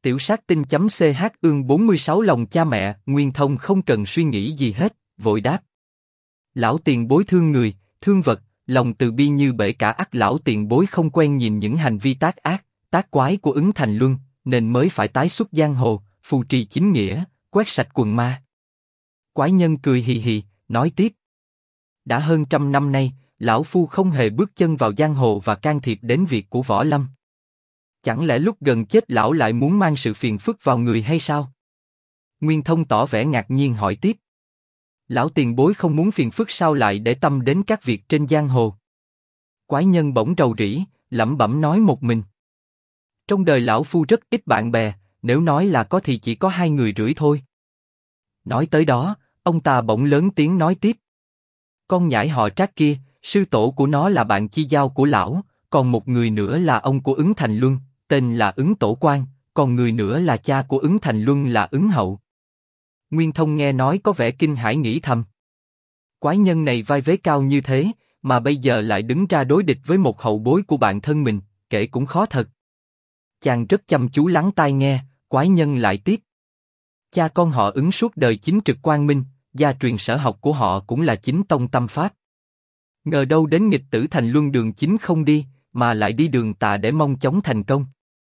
Tiểu sát tinh.ch ương 46 lòng cha mẹ, Nguyên Thông không cần suy nghĩ gì hết, vội đáp. Lão tiền bối thương người, thương vật, lòng từ bi như bể cả ắt lão tiền bối không quen nhìn những hành vi tác ác, tác quái của Ứng Thành Luân, nên mới phải tái xuất giang hồ, phù trì chính nghĩa, quét sạch quần ma. Quái nhân cười hì hì, nói tiếp. Đã hơn 100 năm nay, lão phu không hề bước chân vào giang hồ và can thiệp đến việc của võ lâm. Chẳng lẽ lúc gần chết lão lại muốn mang sự phiền phức vào người hay sao? Nguyên Thông tỏ vẻ ngạc nhiên hỏi tiếp. Lão tiền bối không muốn phiền phức sao lại để tâm đến các việc trên giang hồ? Quái nhân bỗng rầu rĩ, lẩm bẩm nói một mình. Trong đời lão phu rất ít bạn bè, nếu nói là có thì chỉ có 2 người rưỡi thôi. Nói tới đó, ông ta bỗng lớn tiếng nói tiếp. Con nhãi họ Trác kia, sư tổ của nó là bạn chi giao của lão, còn một người nữa là ông của Ứng Thành Luân, tên là Ứng Tổ Quan, còn người nữa là cha của Ứng Thành Luân là Ứng Hậu. Nguyên Thông nghe nói có vẻ kinh hãi nghĩ thầm. Quái nhân này vai vế cao như thế, mà bây giờ lại đứng ra đối địch với một hậu bối của bạn thân mình, kể cũng khó thật. Chàng rất chăm chú lắng tai nghe, quái nhân lại tiếp. Cha con họ Ứng suốt đời chính trực quang minh, gia truyền sở học của họ cũng là chính tông tâm pháp. Ngờ đâu đến nghịch tử Thành Luân đường chính không đi, mà lại đi đường tà để mong chống thành công.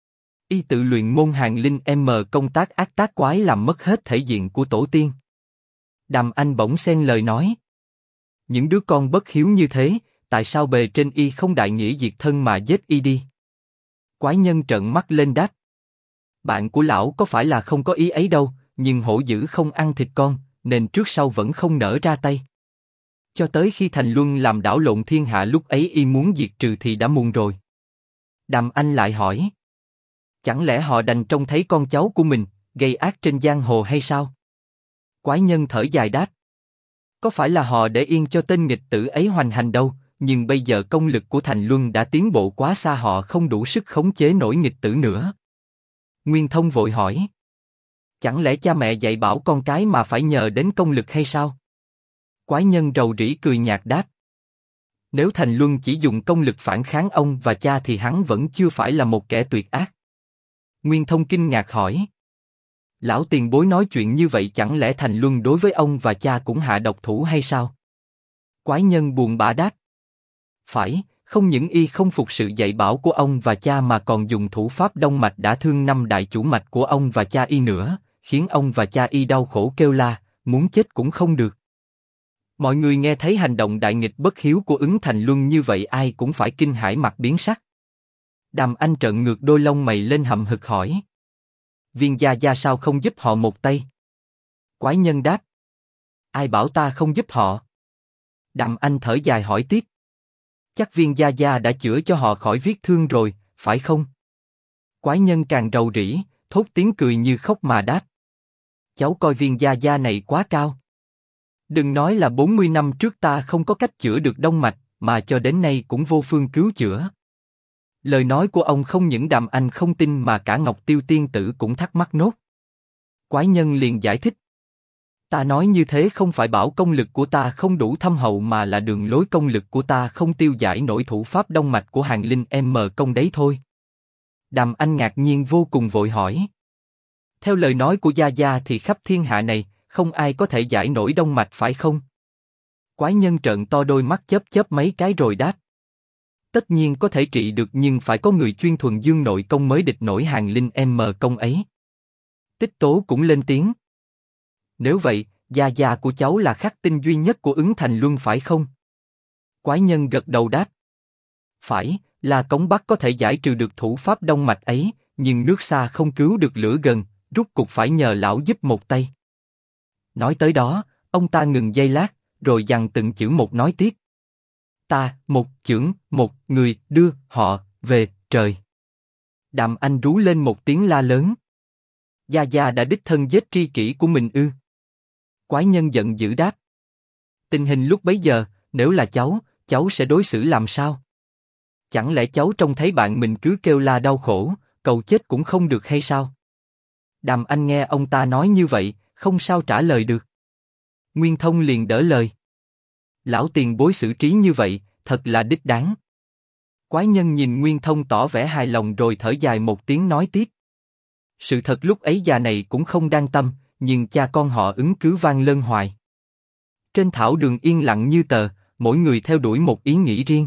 Y tự luyện môn hàng linh công tác ác tác quái làm mất hết thể diện của tổ tiên. Đàm Anh bỗng xen lời nói. Những đứa con bất hiếu như thế, tại sao bề trên y không đại nghĩa diệt thân mà giết y đi? Quái nhân trợn mắt lên đáp. Bạn của lão có phải là không có ý ấy đâu, nhưng hổ dữ không ăn thịt con, nên trước sau vẫn không nỡ ra tay. Cho tới khi Thành Luân làm đảo lộn thiên hạ lúc ấy y muốn diệt trừ thì đã muộn rồi. Đàm Anh lại hỏi. Chẳng lẽ họ đành trông thấy con cháu của mình gây ác trên giang hồ hay sao? Quái nhân thở dài đáp. Có phải là họ để yên cho tên nghịch tử ấy hoành hành đâu, nhưng bây giờ công lực của Thành Luân đã tiến bộ quá xa, họ không đủ sức khống chế nổi nghịch tử nữa. Nguyên Thông vội hỏi. Chẳng lẽ cha mẹ dạy bảo con cái mà phải nhờ đến công lực hay sao? Quái nhân rầu rĩ cười nhạt đáp. Nếu Thành Luân chỉ dùng công lực phản kháng ông và cha thì hắn vẫn chưa phải là một kẻ tuyệt ác. Nguyên Thông kinh ngạc hỏi. Lão tiền bối nói chuyện như vậy, chẳng lẽ Thành Luân đối với ông và cha cũng hạ độc thủ hay sao? Quái nhân buồn bã đáp. Phải, không những y không phục sự dạy bảo của ông và cha mà còn dùng thủ pháp đông mạch đã thương 5 đại chủ mạch của ông và cha y nữa, khiến ông và cha y đau khổ kêu la, muốn chết cũng không được. Mọi người nghe thấy hành động đại nghịch bất hiếu của Ứng Thành Luân như vậy ai cũng phải kinh hãi mặt biến sắc. Đàm Anh trợn ngược đôi lông mày lên hậm hực hỏi. Viên gia gia sao không giúp họ một tay? Quái nhân đáp. Ai bảo ta không giúp họ? Đàm Anh thở dài hỏi tiếp. Chắc viên gia gia đã chữa cho họ khỏi vết thương rồi, phải không? Quái nhân càng rầu rĩ, thốt tiếng cười như khóc mà đáp. Cháu coi viên gia gia này quá cao. Đừng nói là 40 năm trước ta không có cách chữa được đông mạch, mà cho đến nay cũng vô phương cứu chữa. Lời nói của ông không những Đàm Anh không tin mà cả Ngọc Tiêu tiên tử cũng thắc mắc nốt. Quái nhân liền giải thích. Ta nói như thế không phải bảo công lực của ta không đủ thâm hậu, mà là đường lối công lực của ta không tiêu giải nổi thủ pháp đông mạch của hàng linh công đấy thôi. Đàm Anh ngạc nhiên vô cùng vội hỏi. Theo lời nói của gia gia thì khắp thiên hạ này, không ai có thể giải nổi đông mạch phải không? Quái nhân trợn to đôi mắt chớp chớp mấy cái rồi đáp. Tất nhiên có thể trị được, nhưng phải có người chuyên thuần dương nội công mới địch nổi hàng linh công ấy. Tích Tố cũng lên tiếng. Nếu vậy, gia gia của cháu là khắc tinh duy nhất của Ứng Thành Luân phải không? Quái nhân gật đầu đáp. Phải, là Cống Bắc có thể giải trừ được thủ pháp đông mạch ấy, nhưng nước xa không cứu được lửa gần, rút cục phải nhờ lão giúp một tay. Nói tới đó, ông ta ngừng giây lát, rồi dằn từng chữ một nói tiếp. Ta, một chưởng, một người, đưa họ về trời. Đàm Anh rú lên một tiếng la lớn. Gia gia đã đích thân giết tri kỷ của mình ư? Quái nhân giận dữ đáp. Tình hình lúc bấy giờ, nếu là cháu sẽ đối xử làm sao? Chẳng lẽ cháu trông thấy bạn mình cứ kêu la đau khổ, cầu chết cũng không được hay sao? Đàm Anh nghe ông ta nói như vậy, không sao trả lời được. Nguyên Thông liền đỡ lời. Lão tiền bối xử trí như vậy, thật là đích đáng. Quái nhân nhìn Nguyên Thông tỏ vẻ hài lòng rồi thở dài một tiếng nói tiếp. Sự thật lúc ấy già này cũng không đang tâm, nhưng cha con họ Ứng cứ vang lên hoài. Trên thảo đường yên lặng như tờ, mỗi người theo đuổi một ý nghĩ riêng.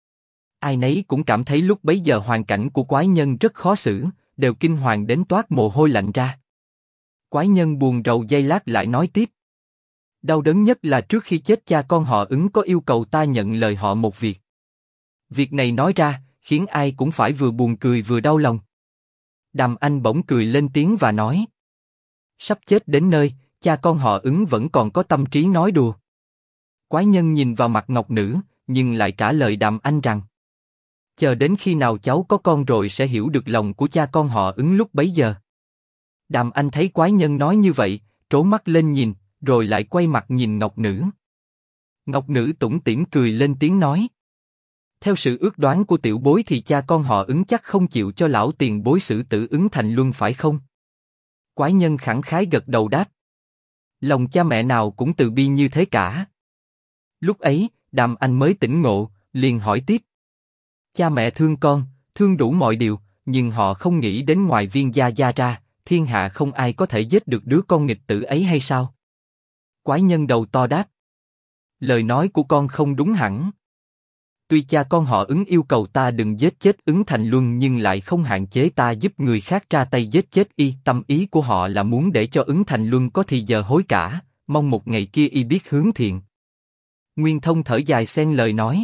Ai nấy cũng cảm thấy lúc bấy giờ hoàn cảnh của quái nhân rất khó xử, đều kinh hoàng đến toát mồ hôi lạnh ra. Quái nhân buồn rầu giây lát lại nói tiếp. Đau đớn nhất là trước khi chết cha con họ Ứng có yêu cầu ta nhận lời họ một việc. Việc này nói ra, khiến ai cũng phải vừa buồn cười vừa đau lòng. Đàm Anh bỗng cười lên tiếng và nói. Sắp chết đến nơi, cha con họ Ứng vẫn còn có tâm trí nói đùa. Quái nhân nhìn vào mặt Ngọc Nữ, nhưng lại trả lời Đàm Anh rằng. Chờ đến khi nào cháu có con rồi sẽ hiểu được lòng của cha con họ Ứng lúc bấy giờ. Đàm Anh thấy quái nhân nói như vậy, trố mắt lên nhìn, rồi lại quay mặt nhìn Ngọc Nữ. Ngọc Nữ tủm tỉm cười lên tiếng nói. Theo sự ước đoán của tiểu bối thì cha con họ Ứng chắc không chịu cho lão tiền bối xử tử Ứng Thành Luân phải không? Quái nhân khẳng khái gật đầu đáp. Lòng cha mẹ nào cũng từ bi như thế cả. Lúc ấy, Đàm Anh mới tỉnh ngộ, liền hỏi tiếp. Cha mẹ thương con, thương đủ mọi điều, nhưng họ không nghĩ đến ngoài Viên Gia Gia ra, thiên hạ không ai có thể giết được đứa con nghịch tử ấy hay sao? Quái nhân đầu to đáp. Lời nói của con không đúng hẳn. Tuy cha con họ Ứng yêu cầu ta đừng giết chết Ứng Thành Luân nhưng lại không hạn chế ta giúp người khác ra tay giết chết y. Tâm ý của họ là muốn để cho Ứng Thành Luân có thì giờ hối cải, mong một ngày kia y biết hướng thiện. Nguyên Thông thở dài xen lời nói.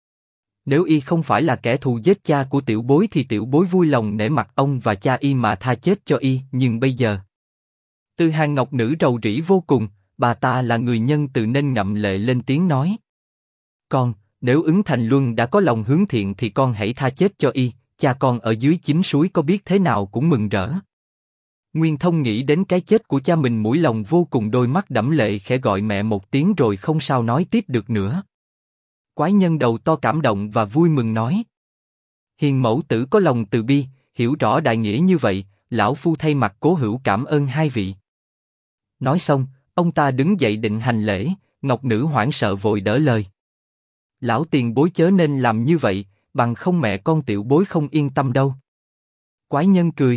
Nếu y không phải là kẻ thù giết cha của tiểu bối thì tiểu bối vui lòng nể mặt ông và cha y mà tha chết cho y, nhưng bây giờ. Từ Hàng Ngọc Nữ rầu rĩ vô cùng, bà ta là người nhân từ nên ngậm lệ lên tiếng nói. Con, nếu Ứng Thành Luân đã có lòng hướng thiện thì con hãy tha chết cho y, cha con ở dưới chính suối có biết thế nào cũng mừng rỡ. Nguyên Thông nghĩ đến cái chết của cha mình mũi lòng vô cùng, đôi mắt đẫm lệ khẽ gọi mẹ một tiếng rồi không sao nói tiếp được nữa. Quái nhân đầu to cảm động và vui mừng nói. Hiền mẫu tử có lòng từ bi, hiểu rõ đại nghĩa như vậy, lão phu thay mặt Cố Hữu cảm ơn hai vị. Nói xong, ông ta đứng dậy định hành lễ, Ngọc Nữ hoảng sợ vội đỡ lời. Lão tiền bối chớ nên làm như vậy, bằng không mẹ con tiểu bối không yên tâm đâu. Quái nhân cười.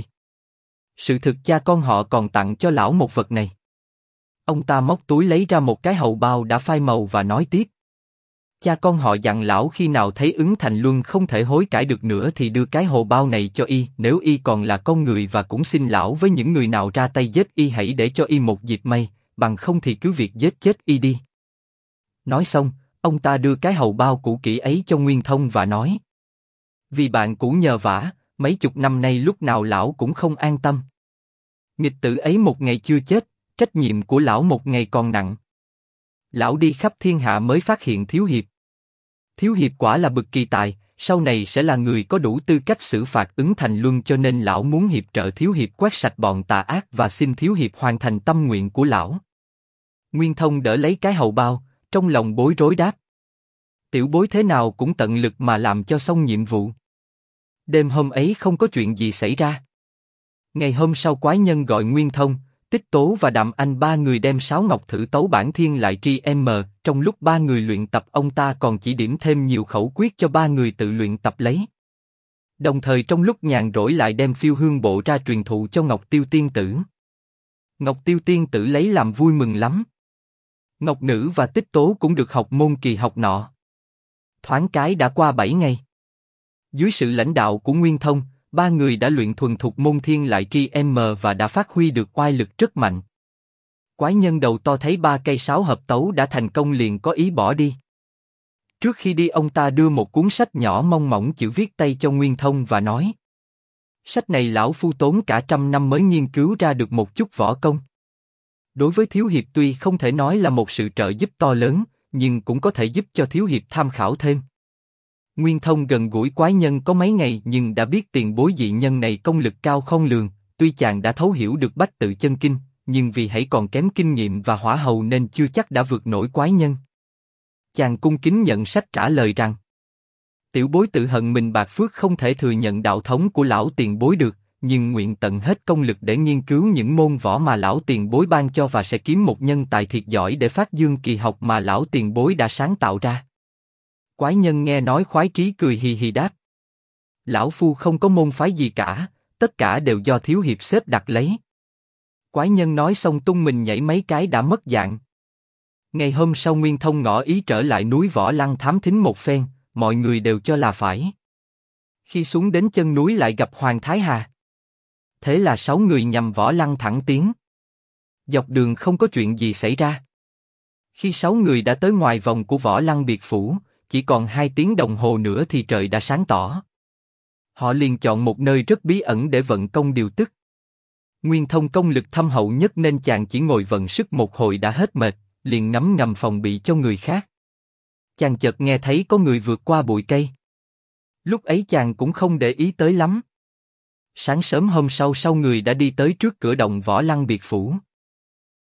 Sự thực cha con họ còn tặng cho lão một vật này. Ông ta móc túi lấy ra một cái hầu bao đã phai màu và nói tiếp. Cha con họ dặn lão khi nào thấy Ứng Thành Luân không thể hối cải được nữa thì đưa cái hầu bao này cho y, nếu y còn là con người, và cũng xin lão với những người nào ra tay giết y hãy để cho y một dịp may, bằng không thì cứ việc giết chết y đi. Nói xong, ông ta đưa cái hầu bao cũ kỹ ấy cho Nguyên Thông và nói. Vì bạn cũ nhờ vả, mấy chục năm nay lúc nào lão cũng không an tâm. Nghịch tử ấy một ngày chưa chết, trách nhiệm của lão một ngày còn nặng. Lão đi khắp thiên hạ mới phát hiện Thiếu Hiệp. Thiếu Hiệp quả là bậc kỳ tài, sau này sẽ là người có đủ tư cách xử phạt Ứng Thành Luân, cho nên lão muốn hiệp trợ Thiếu Hiệp quét sạch bọn tà ác và xin Thiếu Hiệp hoàn thành tâm nguyện của lão. Nguyên Thông đỡ lấy cái hầu bao, trong lòng bối rối đáp. Tiểu bối thế nào cũng tận lực mà làm cho xong nhiệm vụ. Đêm hôm ấy không có chuyện gì xảy ra. Ngày hôm sau quái nhân gọi Nguyên Thông, Tích Tố và Đàm Anh ba người đem sáo ngọc thử tấu bản thiên lại tri m. Trong lúc ba người luyện tập, ông ta còn chỉ điểm thêm nhiều khẩu quyết cho ba người tự luyện tập lấy. Đồng thời trong lúc nhàn rỗi lại đem phiêu hương bộ ra truyền thụ cho Ngọc Tiêu Tiên Tử. Ngọc Tiêu Tiên Tử lấy làm vui mừng lắm. Ngọc Nữ và Tích Tố cũng được học môn kỳ học nọ. Thoáng cái đã qua 7 ngày. Dưới sự lãnh đạo của Nguyên Thông, ba người đã luyện thuần thục môn thiên lại tri m và đã phát huy được oai lực rất mạnh. Quái nhân đầu to thấy ba cây sáo hợp tấu đã thành công liền có ý bỏ đi. Trước khi đi ông ta đưa một cuốn sách nhỏ mong mỏng chữ viết tay cho Nguyên Thông và nói. Sách này lão phu tốn cả 100 năm mới nghiên cứu ra được một chút võ công. Đối với Thiếu Hiệp tuy không thể nói là một sự trợ giúp to lớn, nhưng cũng có thể giúp cho Thiếu Hiệp tham khảo thêm. Nguyên Thông gần gũi quái nhân có mấy ngày nhưng đã biết tiền bối dị nhân này công lực cao không lường, tuy chàng đã thấu hiểu được bách tự chân kinh, nhưng vì hãy còn kém kinh nghiệm và hỏa hầu nên chưa chắc đã vượt nổi quái nhân. Chàng cung kính nhận sách trả lời rằng, tiểu bối tự hận mình bạc phước không thể thừa nhận đạo thống của lão tiền bối được, nhưng nguyện tận hết công lực để nghiên cứu những môn võ mà lão tiền bối ban cho và sẽ kiếm một nhân tài thiệt giỏi để phát dương kỳ học mà lão tiền bối đã sáng tạo ra. Quái nhân nghe nói khoái trí cười hì hì đáp. Lão phu không có môn phái gì cả, tất cả đều do thiếu hiệp xếp đặt lấy. Quái nhân nói xong tung mình nhảy mấy cái đã mất dạng. Ngày hôm sau Nguyên Thông ngỏ ý trở lại núi Võ Lăng thám thính một phen, mọi người đều cho là phải. Khi xuống đến chân núi lại gặp Hoàng Thái Hà. Thế là 6 người nhằm Võ Lăng thẳng tiến. Dọc đường không có chuyện gì xảy ra. Khi 6 người đã tới ngoài vòng của Võ Lăng biệt phủ, chỉ còn 2 tiếng đồng hồ nữa thì trời đã sáng tỏ. Họ liền chọn một nơi rất bí ẩn để vận công điều tức. Nguyên Thông công lực thâm hậu nhất nên chàng chỉ ngồi vận sức một hồi đã hết mệt, liền ngấm ngầm phòng bị cho người khác. Chàng chợt nghe thấy có người vượt qua bụi cây. Lúc ấy chàng cũng không để ý tới lắm. Sáng sớm hôm sau người đã đi tới trước cửa động Võ Lăng biệt phủ.